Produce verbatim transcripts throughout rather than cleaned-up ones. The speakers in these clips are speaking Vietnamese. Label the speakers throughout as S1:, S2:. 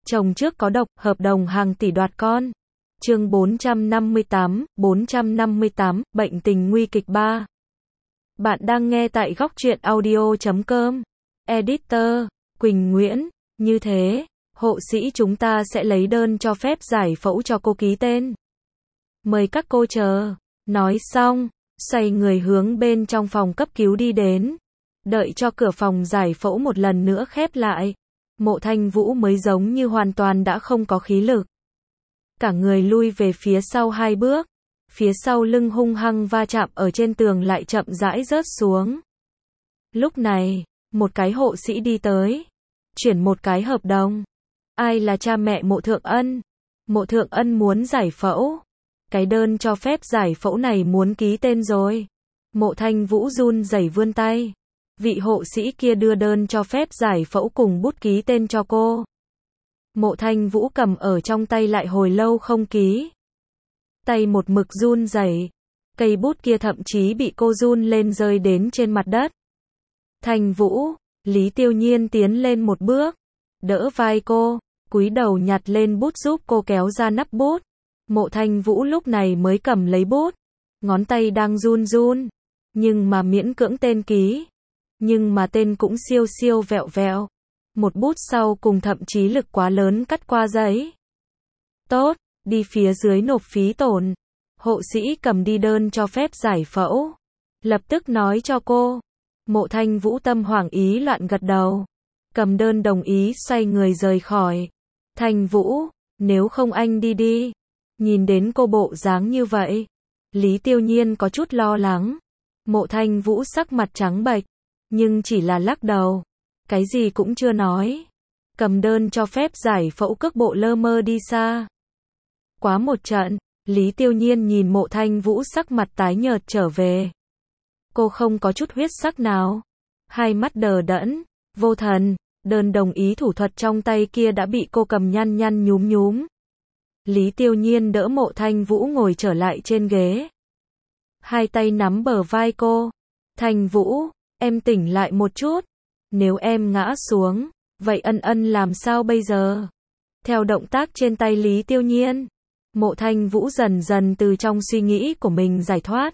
S1: Chồng trước có độc, hợp đồng hàng tỷ đoạt con. Chương bốn trăm năm mươi tám, bốn trăm năm mươi tám, bệnh tình nguy kịch ba. Bạn đang nghe tại góc truyện audio chấm com. Editor, Quỳnh Nguyễn, như thế, hộ sĩ chúng ta sẽ lấy đơn cho phép giải phẫu cho cô ký tên. Mời các cô chờ. Nói xong, xoay người hướng bên trong phòng cấp cứu đi đến. Đợi cho cửa phòng giải phẫu một lần nữa khép lại. Mộ Thanh Vũ mới giống như hoàn toàn đã không có khí lực. Cả người lui về phía sau hai bước. Phía sau lưng hung hăng va chạm ở trên tường lại chậm rãi rớt xuống. Lúc này, một cái hộ sĩ đi tới. Chuyển một cái hợp đồng. Ai là cha mẹ Mộ Thượng Ân? Mộ Thượng Ân muốn giải phẫu. Cái đơn cho phép giải phẫu này muốn ký tên rồi. Mộ Thanh Vũ run rẩy vươn tay. Vị hộ sĩ kia đưa đơn cho phép giải phẫu cùng bút ký tên cho cô. Mộ Thanh Vũ cầm ở trong tay lại hồi lâu không ký. Tay một mực run rẩy. Cây bút kia thậm chí bị cô run lên rơi đến trên mặt đất. Thanh Vũ, Lý Tiêu Nhiên tiến lên một bước. Đỡ vai cô, cúi đầu nhặt lên bút giúp cô kéo ra nắp bút. Mộ Thanh Vũ lúc này mới cầm lấy bút. Ngón tay đang run run. Nhưng mà miễn cưỡng tên ký. Nhưng mà tên cũng siêu siêu vẹo vẹo. Một bút sau cùng thậm chí lực quá lớn cắt qua giấy. Tốt, đi phía dưới nộp phí tổn. Hộ sĩ cầm đi đơn cho phép giải phẫu. Lập tức nói cho cô. Mộ Thanh Vũ tâm hoảng ý loạn gật đầu. Cầm đơn đồng ý xoay người rời khỏi. Thanh Vũ, nếu không anh đi đi. Nhìn đến cô bộ dáng như vậy. Lý Tiêu Nhiên có chút lo lắng. Mộ Thanh Vũ sắc mặt trắng bệch. Nhưng chỉ là lắc đầu. Cái gì cũng chưa nói. Cầm đơn cho phép giải phẫu cước bộ lơ mơ đi xa. Quá một trận, Lý Tiêu Nhiên nhìn Mộ Thanh Vũ sắc mặt tái nhợt trở về. Cô không có chút huyết sắc nào. Hai mắt đờ đẫn, vô thần, đơn đồng ý thủ thuật trong tay kia đã bị cô cầm nhăn nhăn nhúm nhúm. Lý Tiêu Nhiên đỡ Mộ Thanh Vũ ngồi trở lại trên ghế. Hai tay nắm bờ vai cô. Thanh Vũ, em tỉnh lại một chút. Nếu em ngã xuống, vậy Ân Ân làm sao bây giờ? Theo động tác trên tay Lý Tiêu Nhiên, Mộ Thanh Vũ dần dần từ trong suy nghĩ của mình giải thoát.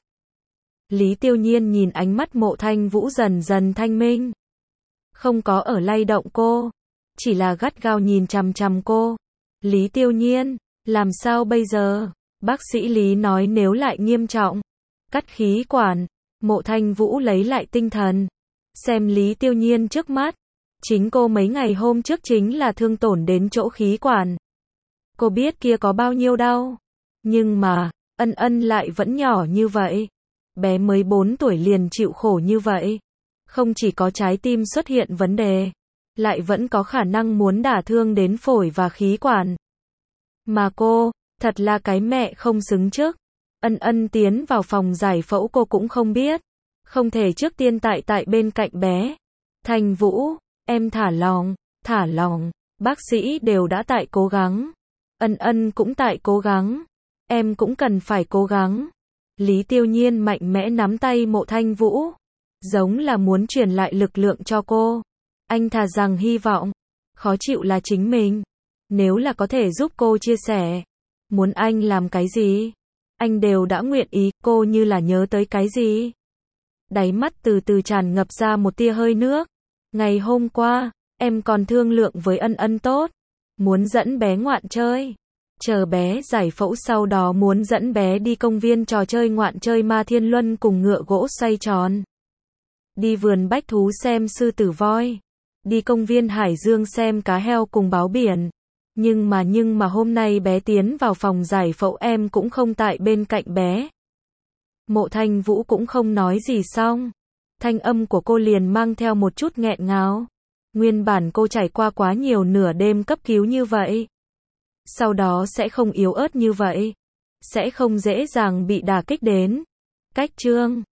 S1: Lý Tiêu Nhiên nhìn ánh mắt Mộ Thanh Vũ dần dần thanh minh. Không có ở lay động cô, chỉ là gắt gao nhìn chằm chằm cô. Lý Tiêu Nhiên, làm sao bây giờ? Bác sĩ Lý nói nếu lại nghiêm trọng, cắt khí quản. Mộ Thanh Vũ lấy lại tinh thần. Xem Lý Tiêu Nhiên trước mắt. Chính cô mấy ngày hôm trước chính là thương tổn đến chỗ khí quản. Cô biết kia có bao nhiêu đau. Nhưng mà, Ân Ân lại vẫn nhỏ như vậy. Bé mới bốn tuổi liền chịu khổ như vậy. Không chỉ có trái tim xuất hiện vấn đề, lại vẫn có khả năng muốn đả thương đến phổi và khí quản. Mà cô, thật là cái mẹ không xứng trước. Ân Ân tiến vào phòng giải phẫu cô cũng không biết. Không thể trước tiên tại tại bên cạnh bé. Thanh Vũ, em thả lòng, thả lòng. Bác sĩ đều đã tại cố gắng. Ân Ân cũng tại cố gắng. Em cũng cần phải cố gắng. Lý Tiêu Nhiên mạnh mẽ nắm tay Mộ Thanh Vũ. Giống là muốn truyền lại lực lượng cho cô. Anh thà rằng hy vọng. Khó chịu là chính mình. Nếu là có thể giúp cô chia sẻ. Muốn anh làm cái gì? Anh đều đã nguyện ý. Cô như là nhớ tới cái gì? Đáy mắt từ từ tràn ngập ra một tia hơi nước. Ngày hôm qua, em còn thương lượng với Ân Ân tốt. Muốn dẫn bé ngoạn chơi. Chờ bé giải phẫu sau đó muốn dẫn bé đi công viên trò chơi ngoạn chơi Ma Thiên Luân cùng ngựa gỗ xoay tròn. Đi vườn bách thú xem sư tử voi. Đi công viên Hải Dương xem cá heo cùng báo biển. Nhưng mà nhưng mà hôm nay bé tiến vào phòng giải phẫu em cũng không tại bên cạnh bé. Mộ Thanh Vũ cũng không nói gì xong. Thanh âm của cô liền mang theo một chút nghẹn ngào. Nguyên bản cô trải qua quá nhiều nửa đêm cấp cứu như vậy. Sau đó sẽ không yếu ớt như vậy. Sẽ không dễ dàng bị đả kích đến. Cách chương